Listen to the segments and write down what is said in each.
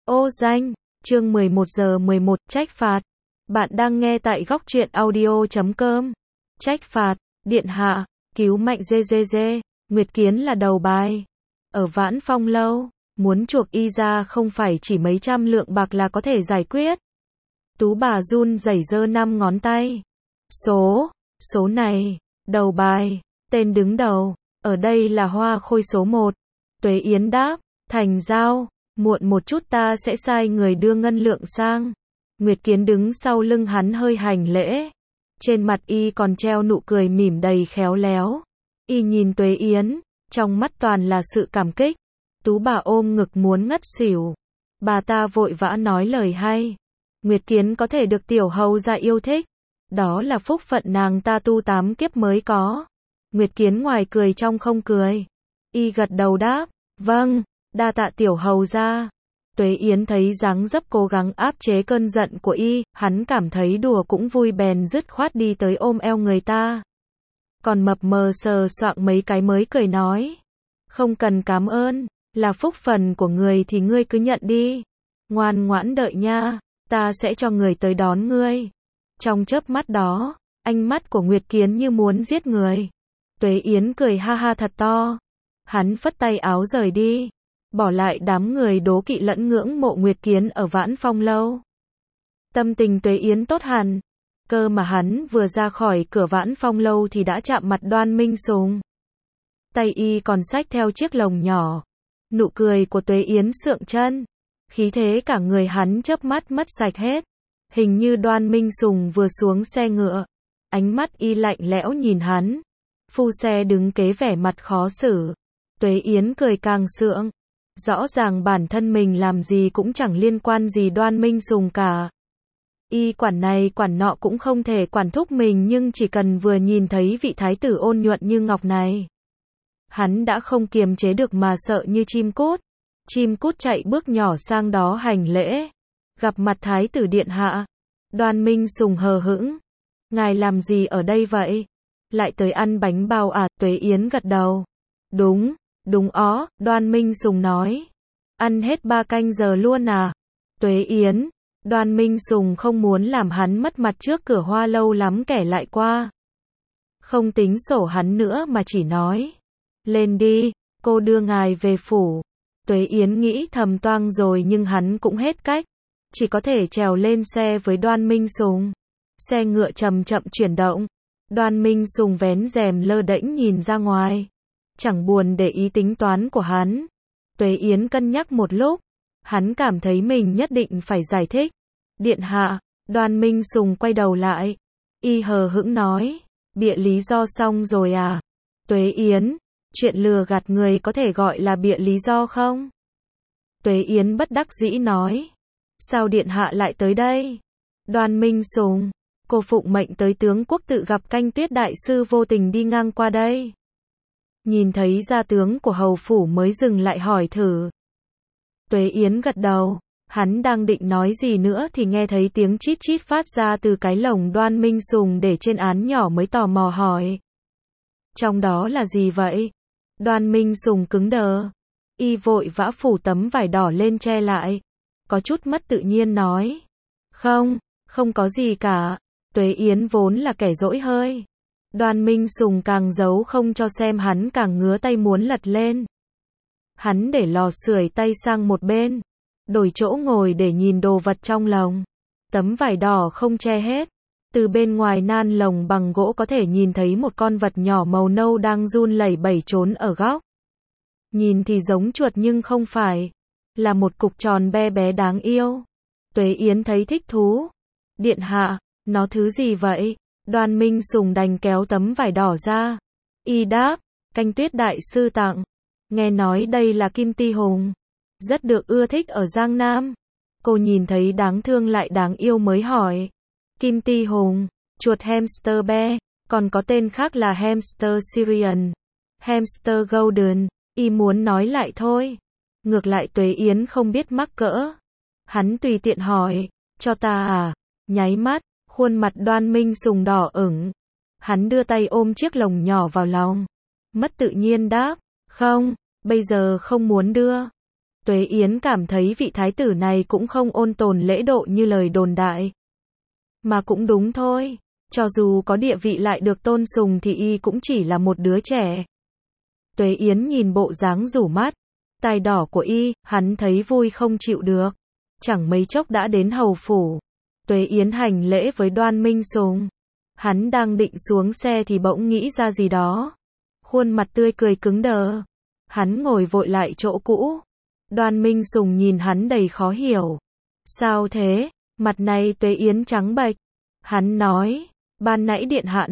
Ô danh, chương 11 giờ 11, trách phạt. Bạn đang nghe tại góc truyện audio.com. Trách phạt, điện hạ, cứu mạnh GGG, Nguyệt Kiến là đầu bài. Ở Vãn Phong lâu, muốn chuộc y ra không phải chỉ mấy trăm lượng bạc là có thể giải quyết. Tú bà run rẩy giơ 5 ngón tay. Số này, đầu bài, tên đứng đầu, ở đây là Hoa Khôi số 1. Tuế Yến đáp, thành giao, muộn một chút ta sẽ sai người đưa ngân lượng sang. Nguyệt Kiến đứng sau lưng hắn hơi hành lễ. Trên mặt y còn treo nụ cười mỉm đầy khéo léo. Y nhìn Tuế Yến, trong mắt toàn là sự cảm kích. Tú bà ôm ngực muốn ngất xỉu. Bà ta vội vã nói lời hay. Nguyệt Kiến có thể được tiểu hầu gia yêu thích. Đó là phúc phận nàng ta tu 8 kiếp mới có. Nguyệt Kiến ngoài cười trong không cười. Y gật đầu đáp, vâng, đa tạ tiểu hầu gia. Tuế Yến thấy dáng dấp cố gắng áp chế cơn giận của y, hắn cảm thấy đùa cũng vui bèn dứt khoát đi tới ôm eo người ta. Còn mập mờ sờ soạng mấy cái mới cười nói, không cần cảm ơn, là phúc phần của người thì ngươi cứ nhận đi. Ngoan ngoãn đợi nha, ta sẽ cho người tới đón ngươi. Trong chớp mắt đó, ánh mắt của Nguyệt Kiến như muốn giết người. Tuế Yến cười ha ha thật to. Hắn phất tay áo rời đi, bỏ lại đám người đố kỵ lẫn ngưỡng mộ Nguyệt Kiến ở Vãn Phong lâu. Tâm tình Tuế Yến tốt hẳn, cơ mà hắn vừa ra khỏi cửa Vãn Phong lâu thì đã chạm mặt Đoan Minh Sùng. Tay y còn xách theo chiếc lồng nhỏ. Nụ cười của Tuế Yến sượng chân, khí thế cả người hắn chớp mắt mất sạch hết. Hình như Đoan Minh Sùng vừa xuống xe ngựa, ánh mắt y lạnh lẽo nhìn hắn. Phu xe đứng kế vẻ mặt khó xử. Tuế Yến cười càng sượng. Rõ ràng bản thân mình làm gì cũng chẳng liên quan gì Đoan Minh Sùng cả. Y quản này quản nọ cũng không thể quản thúc mình, nhưng chỉ cần vừa nhìn thấy vị thái tử ôn nhuận như ngọc này, hắn đã không kiềm chế được mà sợ như chim cút. Chim cút chạy bước nhỏ sang đó hành lễ. Gặp mặt thái tử điện hạ. Đoan Minh Sùng hờ hững. Ngài làm gì ở đây vậy? Lại tới ăn bánh bao à? Tuế Yến gật đầu. Đúng ó, Đoan Minh Sùng nói. Ăn hết 3 canh giờ luôn à? Tuế Yến, Đoan Minh Sùng không muốn làm hắn mất mặt trước cửa Hoa lâu lắm kẻ lại qua. Không tính sổ hắn nữa mà chỉ nói. Lên đi, cô đưa ngài về phủ. Tuế Yến nghĩ thầm toang rồi nhưng hắn cũng hết cách. Chỉ có thể trèo lên xe với Đoan Minh Sùng. Xe ngựa chậm chậm chuyển động. Đoan Minh Sùng vén rèm lơ đễnh nhìn ra ngoài. Chẳng buồn để ý tính toán của hắn. Tuế Yến cân nhắc một lúc. Hắn cảm thấy mình nhất định phải giải thích. Điện hạ, Đoan Minh Sùng quay đầu lại. Y hờ hững nói. Bịa lý do xong rồi à? Tuế Yến, chuyện lừa gạt người có thể gọi là bịa lý do không? Tuế Yến bất đắc dĩ nói. Sao điện hạ lại tới đây? Đoan Minh Sùng, cô phụng mệnh tới tướng quốc tự gặp Canh Tuyết đại sư vô tình đi ngang qua đây. Nhìn thấy gia tướng của hầu phủ mới dừng lại hỏi thử. Tuế Yến gật đầu, hắn đang định nói gì nữa thì nghe thấy tiếng chít chít phát ra từ cái lồng Đoan Minh Sùng để trên án nhỏ mới tò mò hỏi. Trong đó là gì vậy? Đoan Minh Sùng cứng đờ. Y vội vã phủ tấm vải đỏ lên che lại. Có chút mất tự nhiên nói. Không có gì cả. Tuế Yến vốn là kẻ dỗi hơi. Đoan Minh Sùng càng giấu không cho xem, hắn càng ngứa tay muốn lật lên. Hắn để lò sưởi tay sang một bên, đổi chỗ ngồi để nhìn đồ vật trong lồng. Tấm vải đỏ không che hết. Từ bên ngoài nan lồng bằng gỗ có thể nhìn thấy một con vật nhỏ màu nâu đang run lẩy bẩy trốn ở góc. Nhìn thì giống chuột nhưng không phải. Là một cục tròn be bé đáng yêu. Tuế Yến thấy thích thú. Điện hạ, nó thứ gì vậy? Đoan Minh Sùng đành kéo tấm vải đỏ ra. Y đáp, Canh Tuyết đại sư tặng. Nghe nói đây là kim ti hùng. Rất được ưa thích ở Giang Nam. Cô nhìn thấy đáng thương lại đáng yêu mới hỏi. Kim ti hùng, chuột hamster be, còn có tên khác là hamster Syrian, hamster golden. Y muốn nói lại thôi. Ngược lại Tuế Yến không biết mắc cỡ. Hắn tùy tiện hỏi, cho ta à? Nháy mắt, khuôn mặt Đoan Minh Sùng đỏ ửng. Hắn đưa tay ôm chiếc lồng nhỏ vào lòng. Mất tự nhiên đáp, không, bây giờ không muốn đưa. Tuế Yến cảm thấy vị thái tử này cũng không ôn tồn lễ độ như lời đồn đại. Mà cũng đúng thôi, cho dù có địa vị lại được tôn sùng thì y cũng chỉ là một đứa trẻ. Tuế Yến nhìn bộ dáng rủ mắt, tai đỏ của y, hắn thấy vui không chịu được. Chẳng mấy chốc đã đến hầu phủ. Tuế Yến hành lễ với Đoan Minh Sùng. Hắn đang định xuống xe thì bỗng nghĩ ra gì đó. Khuôn mặt tươi cười cứng đờ. Hắn ngồi vội lại chỗ cũ. Đoan Minh Sùng nhìn hắn đầy khó hiểu. Sao thế? Mặt này Tuế Yến trắng bệch. Hắn nói, ban nãy điện hạ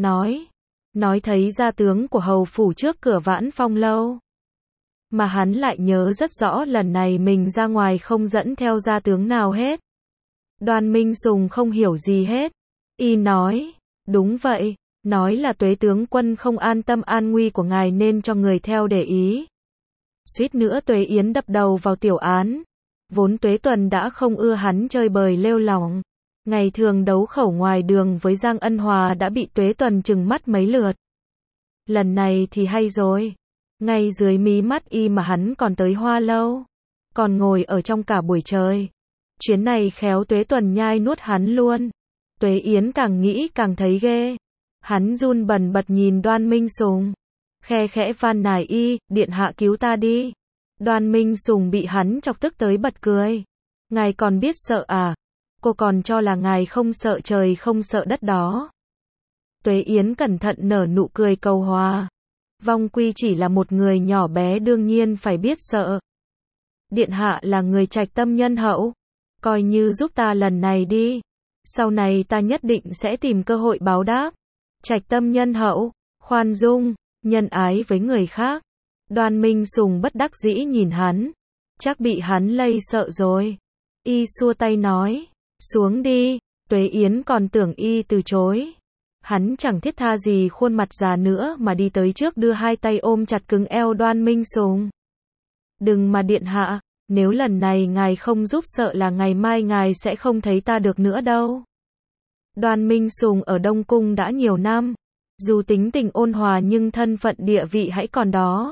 nói thấy gia tướng của hầu phủ trước cửa Vãn Phong lâu. Mà hắn lại nhớ rất rõ lần này mình ra ngoài không dẫn theo gia tướng nào hết. Đoan Minh Sùng không hiểu gì hết. Y nói, đúng vậy, nói là Tuế tướng quân không an tâm an nguy của ngài nên cho người theo để ý. Suýt nữa Tuế Yến đập đầu vào Tiểu Án. Vốn Tuế Tuần đã không ưa hắn chơi bời lêu lỏng. Ngày thường đấu khẩu ngoài đường với Giang Ân Hòa đã bị Tuế Tuần trừng mắt mấy lượt. Lần này thì hay rồi. Ngay dưới mí mắt y mà hắn còn tới Hoa lâu. Còn ngồi ở trong cả buổi trời. Chuyến này khéo Tuế Tuần nhai nuốt hắn luôn. Tuế Yến càng nghĩ càng thấy ghê. Hắn run bần bật nhìn Đoan Minh Sùng. Khe khẽ van nài y, điện hạ cứu ta đi. Đoan Minh Sùng bị hắn chọc tức tới bật cười. Ngài còn biết sợ à? Cô còn cho là ngài không sợ trời không sợ đất đó. Tuế Yến cẩn thận nở nụ cười cầu hòa. Vong Quy chỉ là một người nhỏ bé đương nhiên phải biết sợ. Điện hạ là người trạch tâm nhân hậu. Coi như giúp ta lần này đi. Sau này ta nhất định sẽ tìm cơ hội báo đáp. Trạch tâm nhân hậu, khoan dung, nhân ái với người khác. Đoan Minh Sùng bất đắc dĩ nhìn hắn. Chắc bị hắn lây sợ rồi. Y xua tay nói, xuống đi. Tuế Yến còn tưởng y từ chối. Hắn chẳng thiết tha gì khuôn mặt già nữa mà đi tới trước đưa hai tay ôm chặt cứng eo Đoan Minh Sùng. Đừng mà điện hạ, nếu lần này ngài không giúp sợ là ngày mai ngài sẽ không thấy ta được nữa đâu. Đoan Minh Sùng ở Đông Cung đã nhiều năm. Dù tính tình ôn hòa nhưng thân phận địa vị hãy còn đó.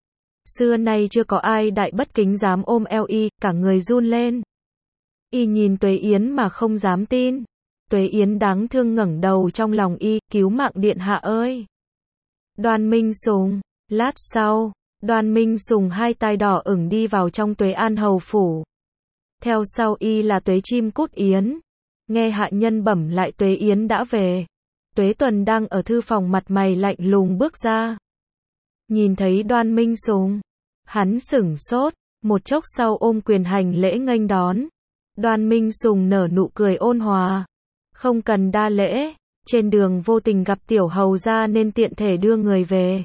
Xưa nay chưa có ai đại bất kính dám ôm eo y, cả người run lên. Y nhìn Tuế Yến mà không dám tin. Tuế Yến đáng thương ngẩng đầu trong lòng y, cứu mạng điện hạ ơi. Đoan Minh Sùng, lát sau, Đoan Minh Sùng hai tay đỏ ửng đi vào trong Tuế An hầu phủ. Theo sau y là Tuế Chim Cút Yến. Nghe hạ nhân bẩm lại Tuế Yến đã về. Tuế Tuần đang ở thư phòng mặt mày lạnh lùng bước ra. Nhìn thấy Đoan Minh Sùng, hắn sửng sốt, một chốc sau ôm quyền hành lễ nghênh đón. Đoan Minh Sùng nở nụ cười ôn hòa. Không cần đa lễ, trên đường vô tình gặp tiểu hầu gia nên tiện thể đưa người về.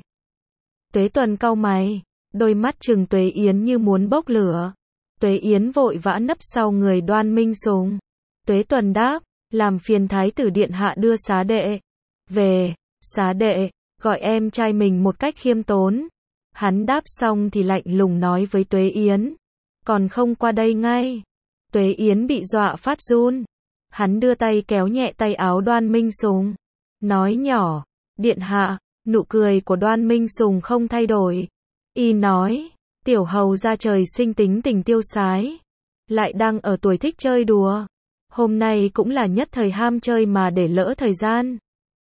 Tuế Tuần cau mày, đôi mắt trừng Tuế Yến như muốn bốc lửa. Tuế Yến vội vã nấp sau người Đoan Minh Sùng. Tuế Tuần đáp, làm phiền thái tử điện hạ đưa xá đệ về. Xá đệ, gọi em trai mình một cách khiêm tốn. Hắn đáp xong thì lạnh lùng nói với Tuế Yến, còn không qua đây ngay. Tuế Yến bị dọa phát run. Hắn đưa tay kéo nhẹ tay áo Đoan Minh Sùng. Nói nhỏ, điện hạ. Nụ cười của Đoan Minh Sùng không thay đổi. Y nói, tiểu hầu gia trời sinh tính tình tiêu sái. Lại đang ở tuổi thích chơi đùa. Hôm nay cũng là nhất thời ham chơi mà để lỡ thời gian.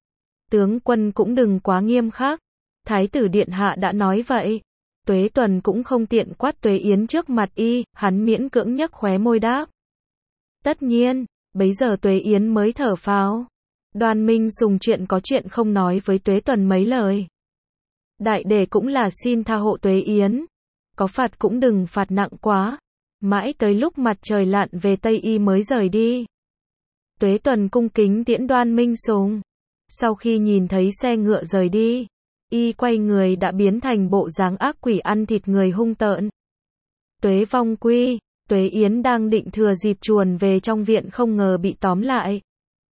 Tướng quân cũng đừng quá nghiêm khắc. Thái tử điện hạ đã nói vậy. Tuế Tuần cũng không tiện quát Tuế Yến trước mặt y, hắn miễn cưỡng nhếch khóe môi đáp. Tất nhiên, bấy giờ Tuế Yến mới thở phào. Đoan Minh Sùng chuyện có chuyện không nói với Tuế Tuần mấy lời. Đại để cũng là xin tha hộ Tuế Yến. Có phạt cũng đừng phạt nặng quá. Mãi tới lúc mặt trời lặn về Tây y mới rời đi. Tuế Tuần cung kính tiễn Đoan Minh Sùng. Sau khi nhìn thấy xe ngựa rời đi, y quay người đã biến thành bộ dáng ác quỷ ăn thịt người hung tợn. Tuế Vong Quy, Tuế Yến đang định thừa dịp chuồn về trong viện không ngờ bị tóm lại.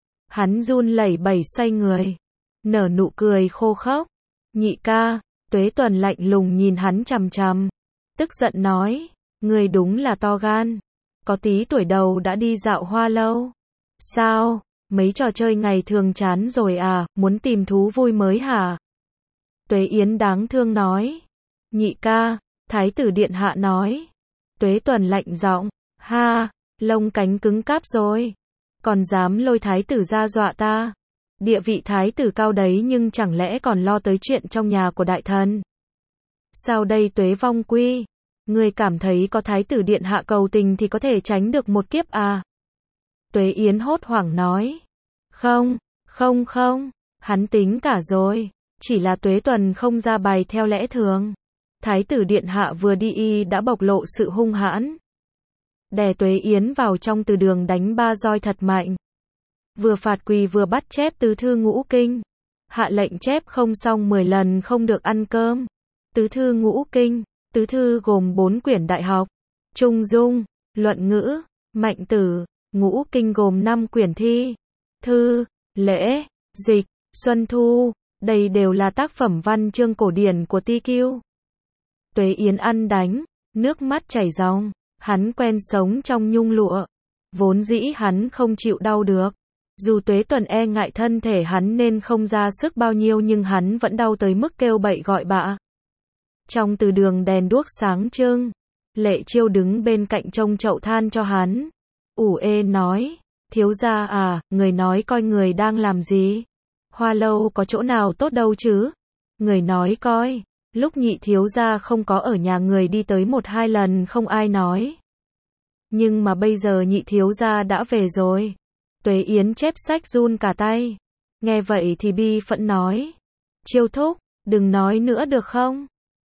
Hắn run lẩy bẩy xoay người, nở nụ cười khô khốc. Nhị ca, Tuế Tuần lạnh lùng nhìn hắn chằm chằm, tức giận nói, người đúng là to gan, có tí tuổi đầu đã đi dạo Hoa lâu. Sao, mấy trò chơi ngày thường chán rồi à, muốn tìm thú vui mới hả? Tuế Yến đáng thương nói, nhị ca, thái tử điện hạ nói, Tuế Tuần lạnh giọng, ha, lông cánh cứng cáp rồi. Còn dám lôi thái tử ra dọa ta. Địa vị thái tử cao đấy nhưng chẳng lẽ còn lo tới chuyện trong nhà của đại thần. Sao đây Tuế Vong Quy? Người cảm thấy có thái tử điện hạ cầu tình thì có thể tránh được một kiếp à? Tuế Yến hốt hoảng nói. Không, không, hắn tính cả rồi. Chỉ là Tuế Tuần không ra bài theo lẽ thường. Thái tử điện hạ vừa đi y đã bộc lộ sự hung hãn. Đè Tuế Yến vào trong từ đường đánh 3 roi thật mạnh. Vừa phạt quỳ vừa bắt chép tứ thư ngũ kinh. Hạ lệnh chép không xong 10 lần không được ăn cơm. Tứ thư ngũ kinh, tứ thư gồm 4 quyển đại học, trung dung, luận ngữ, mạnh tử, ngũ kinh gồm 5 quyển thi, thư, lễ, dịch, xuân thu, đây đều là tác phẩm văn chương cổ điển của Ti Kiêu. Tuế Yến ăn đánh, nước mắt chảy ròng, hắn quen sống trong nhung lụa, vốn dĩ hắn không chịu đau được. Dù Tuế Tuần e ngại thân thể hắn nên không ra sức bao nhiêu nhưng hắn vẫn đau tới mức kêu bậy gọi bạ. Trong từ đường đèn đuốc sáng trưng, Lệ Chiêu đứng bên cạnh trông chậu than cho hắn. Ủ ê nói, thiếu gia à, người nói coi người đang làm gì? Hoa lâu có chỗ nào tốt đâu chứ? Người nói coi, lúc nhị thiếu gia không có ở nhà người đi tới 1-2 lần không ai nói. Nhưng mà bây giờ nhị thiếu gia đã về rồi. Tuế Yến chép sách run cả tay. Nghe vậy thì bi phẫn nói. Chiêu thúc, đừng nói nữa được không?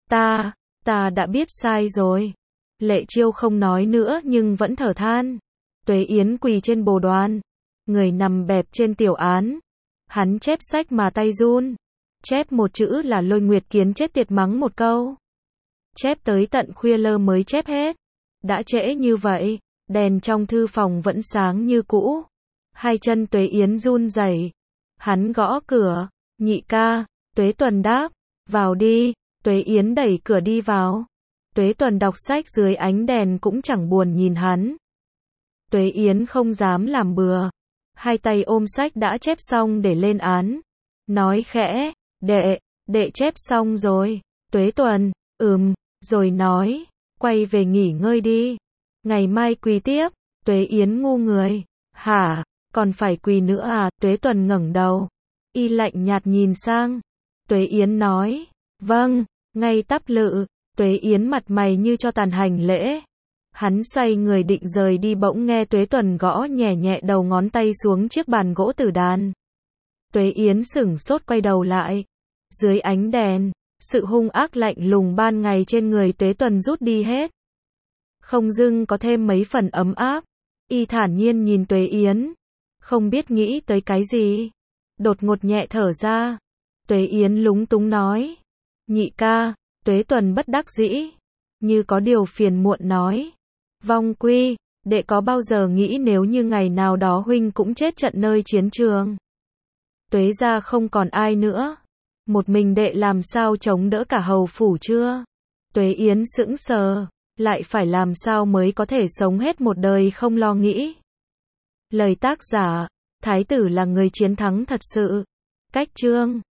Ta đã biết sai rồi. Lệ Chiêu không nói nữa nhưng vẫn thở than. Tuế Yến quỳ trên bồ đoàn. Người nằm bẹp trên tiểu án. Hắn chép sách mà tay run. Chép một chữ là Lôi Nguyệt Kiến chết tiệt mắng một câu. Chép tới tận khuya lơ mới chép hết. Đã trễ như vậy, đèn trong thư phòng vẫn sáng như cũ. Hai chân Tuế Yến run rẩy. Hắn gõ cửa. Nhị ca. Tuế Tuần đáp. Vào đi. Tuế Yến đẩy cửa đi vào. Tuế Tuần đọc sách dưới ánh đèn cũng chẳng buồn nhìn hắn. Tuế Yến không dám làm bừa. Hai tay ôm sách đã chép xong để lên án. Nói khẽ, đệ chép xong rồi. Tuế Tuần, rồi nói, quay về nghỉ ngơi đi. Ngày mai quỳ tiếp. Tuế Yến ngu người. Hả, còn phải quỳ nữa à? Tuế Tuần ngẩng đầu. Y lạnh nhạt nhìn sang. Tuế Yến nói, vâng, ngay tắp lự. Tuế Yến mặt mày như cho tàn hành lễ. Hắn xoay người định rời đi bỗng nghe Tuế Tuần gõ nhẹ nhẹ đầu ngón tay xuống chiếc bàn gỗ tử đàn. Tuế Yến sửng sốt quay đầu lại. Dưới ánh đèn, sự hung ác lạnh lùng ban ngày trên người Tuế Tuần rút đi hết. Không dưng có thêm mấy phần ấm áp. Y thản nhiên nhìn Tuế Yến. Không biết nghĩ tới cái gì. Đột ngột nhẹ thở ra. Tuế Yến lúng túng nói. Nhị ca. Tuế Tuần bất đắc dĩ. Như có điều phiền muộn nói. Vong Quy, đệ có bao giờ nghĩ nếu như ngày nào đó huynh cũng chết trận nơi chiến trường. Tuế gia không còn ai nữa. Một mình đệ làm sao chống đỡ cả hầu phủ chưa? Tuế Yến sững sờ. Lại phải làm sao mới có thể sống hết một đời không lo nghĩ. Lời tác giả, thái tử là người chiến thắng thật sự. Cách chương